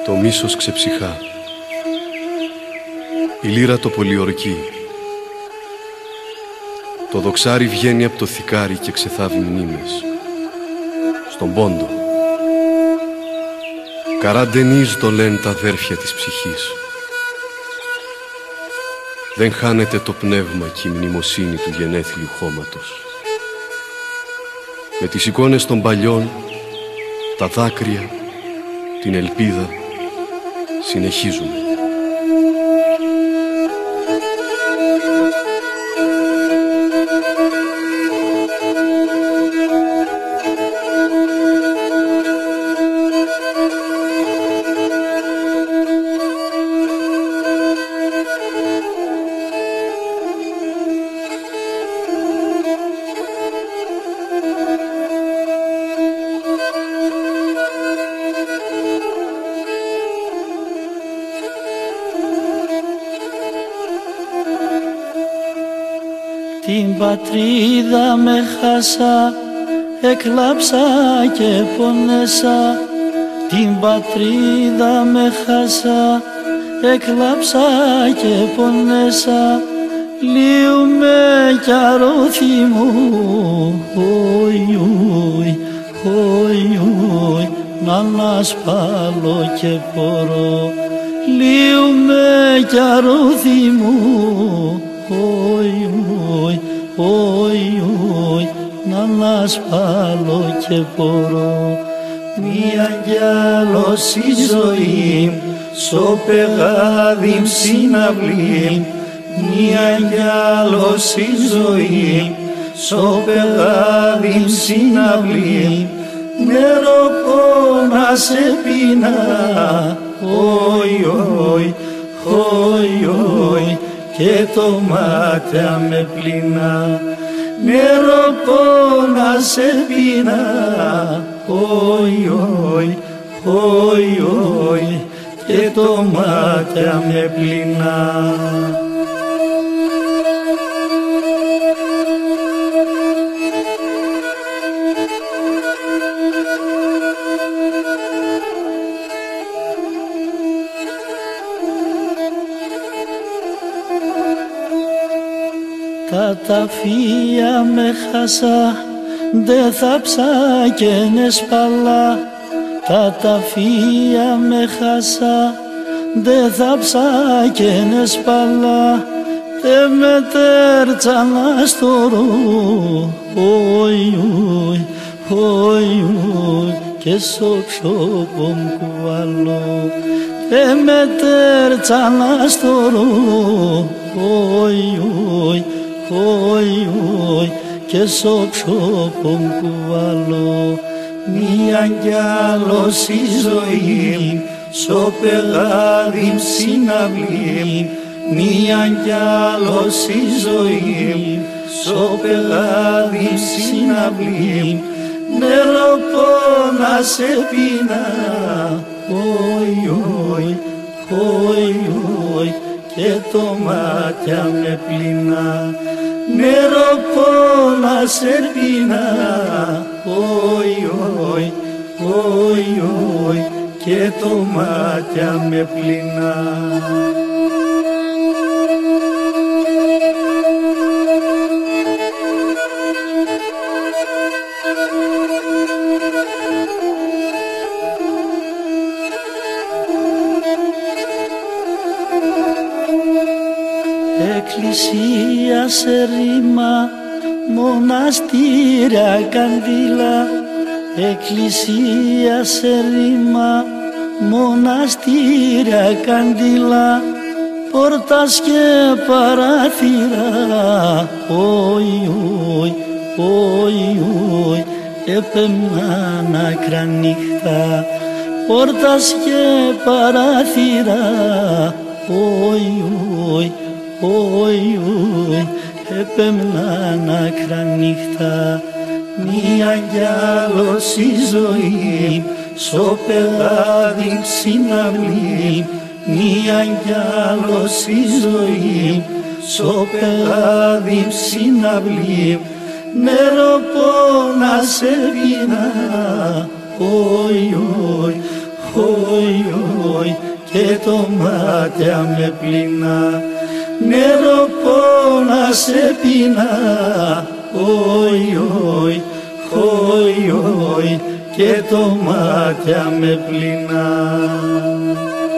Το μίσος ξεψυχά, η λύρα το πολιορκεί. Το δοξάρι βγαίνει από το θικάρι και ξεθάβει μνήμες. Στον πόντο καραντενίζ το λένε τα αδέρφια της ψυχής. Δεν χάνεται το πνεύμα και η μνημοσύνη του γενέθλιου χώματος. Με τις εικόνες των παλιών, τα δάκρυα, την ελπίδα, συνεχίζουμε. Την πατρίδα με χάσα, εκλάψα και πονέσα. Την πατρίδα με χάσα, εκλάψα και πονέσα. Λύουμε κι αρώθη μου, χοι, να ανασπάλω και πορώ. Λύουμε κι αρώθη μου, να ανασπάλω και πορώ. Μία κι άλλος η ζωή, στο πεγάδι συναυλή. Μία κι άλλος η ζωή, στο πεγάδι συναυλή. Νερό πόνα σε πεινά, και το μάτια με πλυνά. Νερό πόνα σε πεινά, και το μάτια με πλυνά. Τα ταφεία με χάσα, δε θα ψάκαινε σπαλά. Τα ταφεία με χάσα, δε θα ψάκαινε σπαλά. Δε με τέρτσανα στο ρου, και στο ξόπον κουβαλώ. Δε με τέρτσανα στο ρου, και στο ξόπον κουβαλώ. Μία κι άλλος η ζωή, στο πεγάδι συναυλή. Μία κι άλλος η ζωή, στο πεγάδι συναυλή. Νερό πόνα σε πεινά, και το μάτια με πλυνά. Νερό πόνα σε πεινά, και το μάτια με πλυνά. Εκκλησία σε ρήμα, μοναστήρια κανδύλα. Εκκλησία σε ρήμα, μοναστήρια κανδύλα. Πόρτας και παράθυρα, έπαιρναν άκρα νύχτα. Πόρτας και παράθυρα, έπαιρναν άκρα νύχτα. Μία κι άλλος η ζωή, στο πεγάδι συναυλή. Μία κι άλλος η ζωή, στο πεγάδι συναυλή. Νερό πόνα σε πεινά, όι και το μάτια με πλήνα. Νερό πόνα σε πίνα, όι όι, όι όι και το μάτια με πλήνα.